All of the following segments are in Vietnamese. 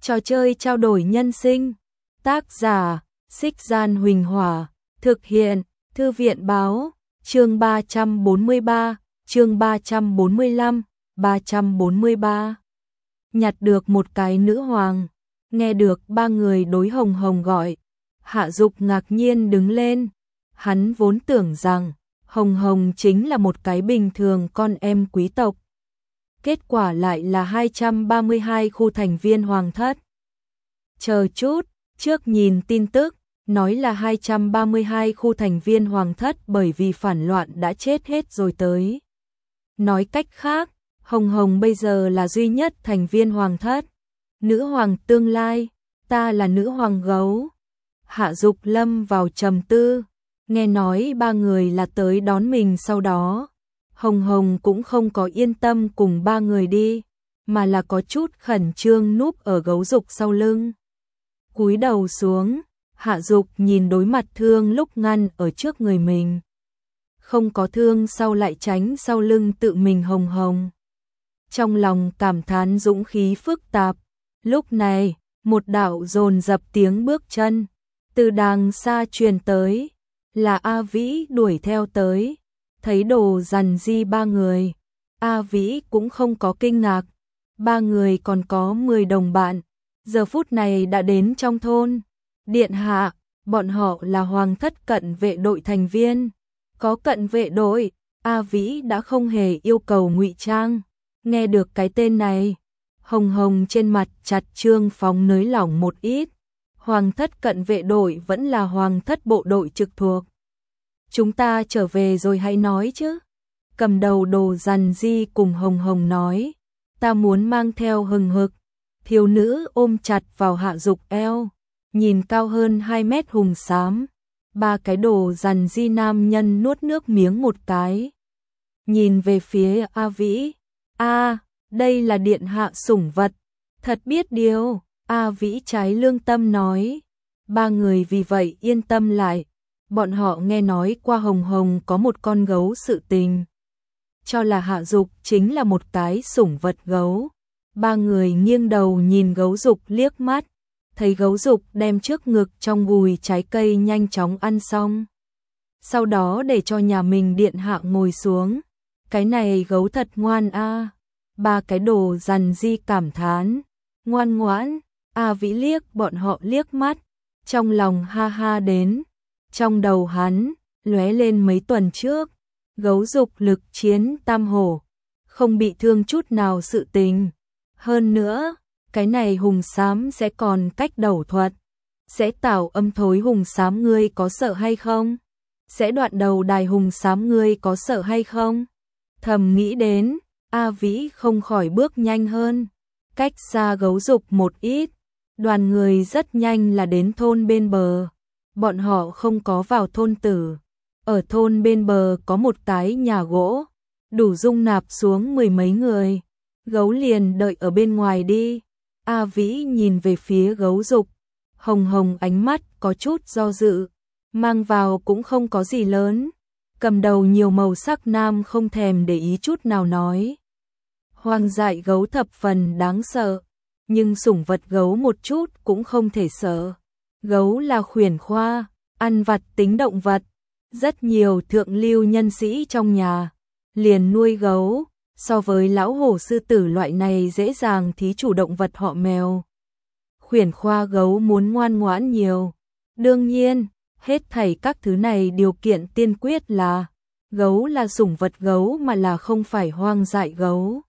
Trò chơi trao đổi nhân sinh. Tác giả: Xích Gian Huỳnh Hỏa. Thực hiện: Thư viện báo. Chương 343, chương 345, 343. Nhặt được một cái nữ hoàng. Nghe được ba người đối Hồng Hồng gọi, Hạ Dục ngạc nhiên đứng lên. Hắn vốn tưởng rằng Hồng Hồng chính là một cái bình thường con em quý tộc. Kết quả lại là 232 khu thành viên hoàng thất. Chờ chút, trước nhìn tin tức, nói là 232 khu thành viên hoàng thất bởi vì phản loạn đã chết hết rồi tới. Nói cách khác, Hồng Hồng bây giờ là duy nhất thành viên hoàng thất. Nữ hoàng tương lai, ta là nữ hoàng gấu. Hạ Dục lâm vào trầm tư, nghe nói ba người là tới đón mình sau đó. Hồng Hồng cũng không có yên tâm cùng ba người đi, mà là có chút khẩn trương núp ở gấu Dục sau lưng. Cúi đầu xuống, Hạ Dục nhìn đối mặt thương lúc ngăn ở trước người mình. Không có thương sau lại tránh sau lưng tự mình Hồng Hồng. Trong lòng cảm thán dũng khí phức tạp. Lúc này, một đạo dồn dập tiếng bước chân từ đàng xa truyền tới, là A Vĩ đuổi theo tới. Thấy Đồ Dằn Di ba người, A Vĩ cũng không có kinh ngạc. Ba người còn có 10 đồng bạn, giờ phút này đã đến trong thôn. Điện hạ, bọn họ là hoàng thất cận vệ đội thành viên. Có cận vệ đội, A Vĩ đã không hề yêu cầu ngụy trang. Nghe được cái tên này, Hồng Hồng trên mặt chặt trương phóng nới lỏng một ít. Hoàng thất cận vệ đội vẫn là hoàng thất bộ đội trực thuộc. Chúng ta trở về rồi hãy nói chứ. Cầm đầu Đồ Dằn Di cùng Hồng Hồng nói. Ta muốn mang theo hừng hực. Thiếu nữ ôm chặt vào Hạ Dục eo. Nhìn cao hơn 2 mét hùng xám. Ba cái Đồ Dằn Di nam nhân nuốt nước miếng một cái. Nhìn về phía A Vĩ. Đây là điện hạ sủng vật. Thật biết điều, A Vĩ trái lương tâm nói. Ba người vì vậy yên tâm lại. Bọn họ nghe nói qua Hồng Hồng có một con gấu sự tình. Cho là Hạ Dục chính là một cái sủng vật gấu. Ba người nghiêng đầu nhìn gấu Dục liếc mắt. Thấy gấu Dục đem trước ngực trong gùi trái cây nhanh chóng ăn xong. Sau đó để cho nhà mình điện hạ ngồi xuống. Cái này gấu thật ngoan a. Ba cái Đồ Dằn Di cảm thán. Ngoan ngoãn. A Vĩ liếc bọn họ liếc mắt. Trong lòng ha ha đến. Trong đầu hắn lóe lên mấy tuần trước, gấu Dục lực chiến tam hổ, không bị thương chút nào sự tình. Hơn nữa, cái này hùng xám sẽ còn cách đầu thuật. Sẽ tạo âm thối hùng xám, ngươi có sợ hay không? Sẽ đoạn đầu đài hùng xám, ngươi có sợ hay không? Thầm nghĩ đến, A Vĩ không khỏi bước nhanh hơn. Cách xa gấu Dục một ít, đoàn người rất nhanh là đến thôn bên bờ. Bọn họ không có vào thôn tử. Ở thôn bên bờ có một cái nhà gỗ, đủ dung nạp xuống 10 mấy người. Gấu liền đợi ở bên ngoài đi. A Vĩ nhìn về phía gấu Dục. Hồng Hồng ánh mắt có chút do dự. Mang vào cũng không có gì lớn. Cầm đầu nhiều màu sắc nam không thèm để ý chút nào nói. Hoang dại gấu thập phần đáng sợ. Nhưng sủng vật gấu một chút cũng không thể sợ. Gấu là khuyển khoa, ăn vặt tính động vật. Rất nhiều thượng lưu nhân sĩ trong nhà liền nuôi gấu, so với lão hổ sư tử loại này dễ dàng thí chủ động vật họ mèo. Khuyển khoa gấu muốn ngoan ngoãn nhiều. Đương nhiên, hết thảy các thứ này điều kiện tiên quyết là gấu là sủng vật gấu mà là không phải hoang dại gấu.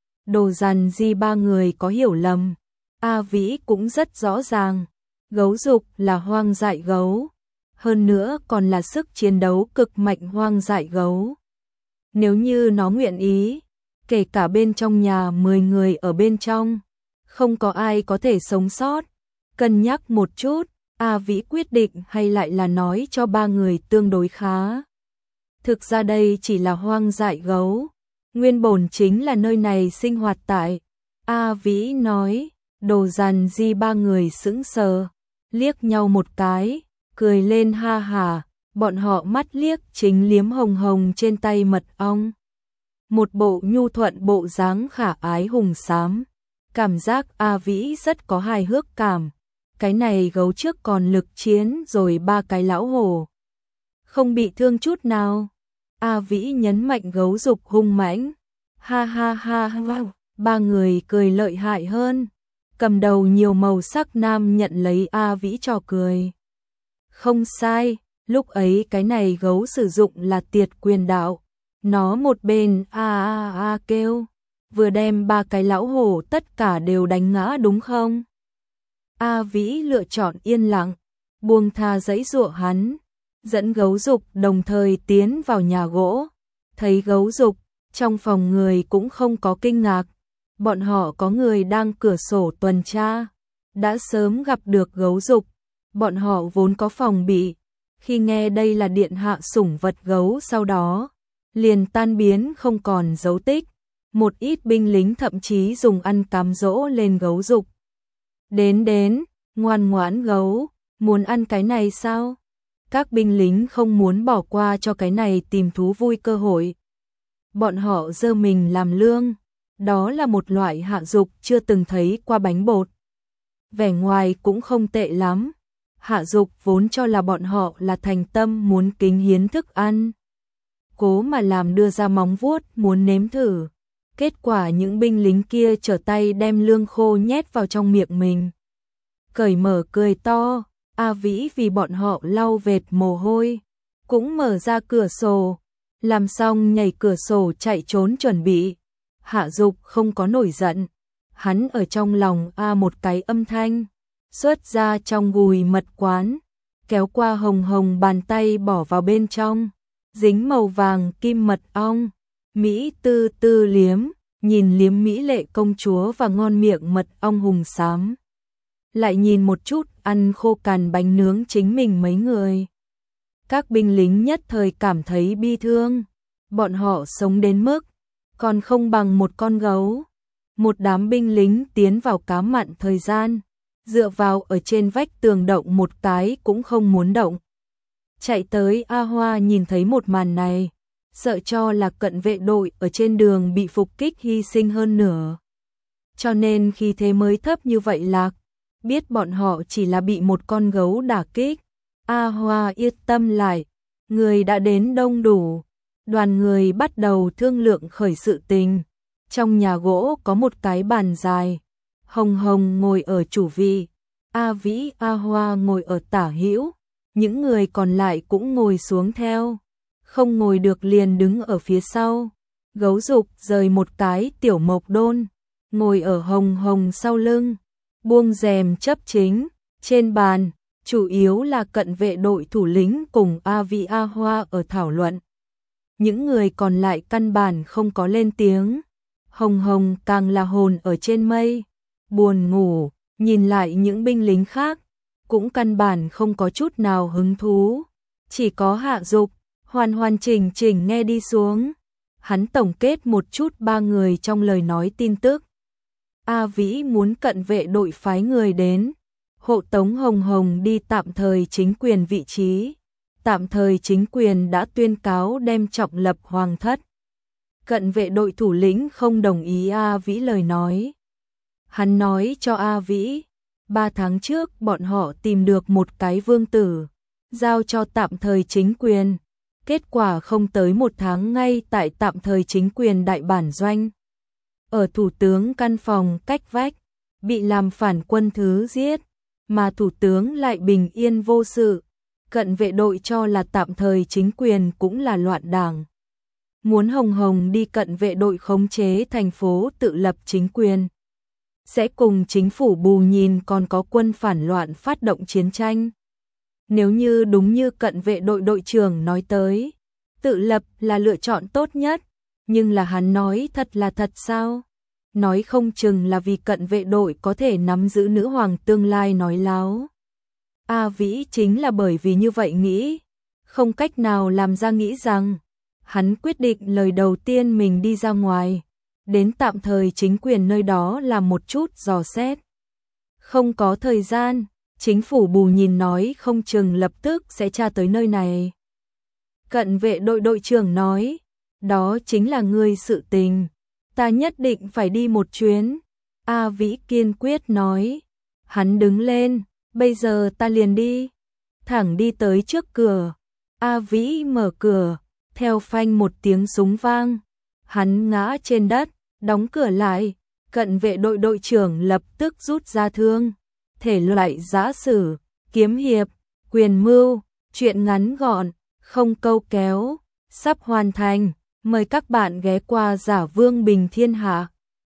Đồ Dằn Di ba người có hiểu lầm, A Vĩ cũng rất rõ ràng. Gấu Dục là hoang dại gấu, hơn nữa còn là sức chiến đấu cực mạnh hoang dại gấu. Nếu như nó nguyện ý, kể cả bên trong nhà 10 người ở bên trong, không có ai có thể sống sót. Cân nhắc một chút, A Vĩ quyết định hay lại là nói cho ba người tương đối khá. Thực ra đây chỉ là hoang dại gấu, nguyên bổn chính là nơi này sinh hoạt tại. A Vĩ nói. Đồ Dằn Di ba người sững sờ, liếc nhau một cái, cười lên ha hả. Bọn họ mắt liếc chính liếm Hồng Hồng trên tay mật ong. Một bộ nhu thuận bộ dáng khả ái hùng xám. Cảm giác A Vĩ rất có hài hước cảm. Cái này gấu trước còn lực chiến rồi 3 cái lão hổ. Không bị thương chút nào. A Vĩ nhấn mạnh gấu dục hung mãnh. Ha ha ha ha. 3 người cười lợi hại hơn. Cầm đầu nhiều màu sắc nam nhận lấy A Vĩ trò cười. Không sai, lúc ấy cái này gấu sử dụng là tiệt quyền đạo. Nó một bên a kêu, vừa đem 3 cái lão hổ tất cả đều đánh ngã đúng không? A Vĩ lựa chọn yên lặng, buông tha giãy giụa hắn, dẫn gấu dục đồng thời tiến vào nhà gỗ. Thấy gấu dục, trong phòng người cũng không có kinh ngạc. Bọn họ có người đang cửa sổ tuần tra, đã sớm gặp được gấu dục. Bọn họ vốn có phòng bị, khi nghe đây là điện hạ sủng vật gấu sau đó, liền tan biến không còn dấu tích. Một ít binh lính thậm chí dùng ăn cám dỗ lên gấu dục. Đến, ngoan ngoãn gấu, muốn ăn cái này sao? Các binh lính không muốn bỏ qua cho cái này tìm thú vui cơ hội. Bọn họ giơ mình làm lương, đó là một loại hạ dục chưa từng thấy qua bánh bột. Vẻ ngoài cũng không tệ lắm. Hạ dục vốn cho là bọn họ là thành tâm muốn kính hiến thức ăn. Cố mà làm đưa ra móng vuốt muốn nếm thử. Kết quả những binh lính kia trở tay đem lương khô nhét vào trong miệng mình. Cởi mở cười to, A Vĩ vì bọn họ lau vệt mồ hôi. Cũng mở ra cửa sổ, làm xong nhảy cửa sổ chạy trốn chuẩn bị. Hạ dục không có nổi giận. Hắn ở trong lòng một cái âm thanh. Xuất ra trong gùi mật quán, kéo qua hồng hồng bàn tay bỏ vào bên trong, dính màu vàng kim mật ong, Mỹ tư tư liếm, nhìn liếm mỹ lệ công chúa và ngon miệng mật ong hùng xám. Lại nhìn một chút ăn khô cằn bánh nướng chính mình mấy người. Các binh lính nhất thời cảm thấy bi thương, bọn họ sống đến mức còn không bằng một con gấu. Một đám binh lính tiến vào cá mặn thời gian, dựa vào ở trên vách tường động một cái cũng không muốn động. Chạy tới A Hoa nhìn thấy một màn này, sợ cho là cận vệ đội ở trên đường bị phục kích hy sinh hơn nửa. Cho nên khi thế mới thấp như vậy lạc, biết bọn họ chỉ là bị một con gấu đả kích. A Hoa yên tâm lại, người đã đến đông đủ, đoàn người bắt đầu thương lượng khởi sự tình. Trong nhà gỗ có một cái bàn dài, Hồng Hồng ngồi ở chủ vị, A Vĩ, A Hoa ngồi ở tả hữu, những người còn lại cũng ngồi xuống theo, không ngồi được liền đứng ở phía sau. Gấu dục rời một cái tiểu mộc đôn, ngồi ở Hồng Hồng sau lưng, buông rèm chấp chính, trên bàn, chủ yếu là cận vệ đội thủ lĩnh cùng A Vĩ A Hoa ở thảo luận. Những người còn lại căn bản không có lên tiếng. Hồng Hồng càng là hồn ở trên mây, buồn ngủ, nhìn lại những binh lính khác, cũng căn bản không có chút nào hứng thú, chỉ có Hạ Dục, hoàn hoàn chỉnh chỉnh nghe đi xuống. Hắn tổng kết một chút 3 người trong lời nói tin tức. A Vĩ muốn cận vệ đội phái người đến, hộ tống Hồng Hồng đi tạm thời chính quyền vị trí. Tạm thời chính quyền đã tuyên cáo đem trọng lập hoàng thất. Cận vệ đội thủ lĩnh không đồng ý A Vĩ lời nói. Hắn nói cho A Vĩ, 3 tháng trước bọn họ tìm được một cái vương tử, giao cho tạm thời chính quyền. Kết quả không tới 1 tháng ngay tại tạm thời chính quyền đại bản doanh. Ở thủ tướng căn phòng cách vách, bị làm phản quân thứ giết, mà thủ tướng lại bình yên vô sự. Cận vệ đội cho là tạm thời chính quyền cũng là loạn đảng. Muốn Hồng Hồng đi cận vệ đội khống chế thành phố tự lập chính quyền. Sẽ cùng chính phủ bù nhìn còn có quân phản loạn phát động chiến tranh. Nếu như đúng như cận vệ đội đội trưởng nói tới, tự lập là lựa chọn tốt nhất, nhưng là hắn nói thật là thật sao? Nói không chừng là vì cận vệ đội có thể nắm giữ nữ hoàng tương lai nói láo. A Vĩ chính là bởi vì như vậy nghĩ, không cách nào làm ra nghĩ rằng, hắn quyết định lời đầu tiên mình đi ra ngoài, đến tạm thời chính quyền nơi đó làm một chút dò xét. Không có thời gian, chính phủ bù nhìn nói không chừng lập tức sẽ tra tới nơi này. Cận vệ đội đội trưởng nói, đó chính là ngươi sự tình, ta nhất định phải đi một chuyến. A Vĩ kiên quyết nói. Hắn đứng lên, bây giờ ta liền đi. Thẳng đi tới trước cửa. A Vĩ mở cửa, theo phanh một tiếng súng vang. Hắn ngã trên đất, đóng cửa lại. Cận vệ đội đội trưởng lập tức rút ra thương. Thể loại giã sử, kiếm hiệp, quyền mưu, truyện ngắn gọn, không câu kéo, sắp hoàn thành. Mời các bạn ghé qua Giả Vương Bình Thiên Hạ.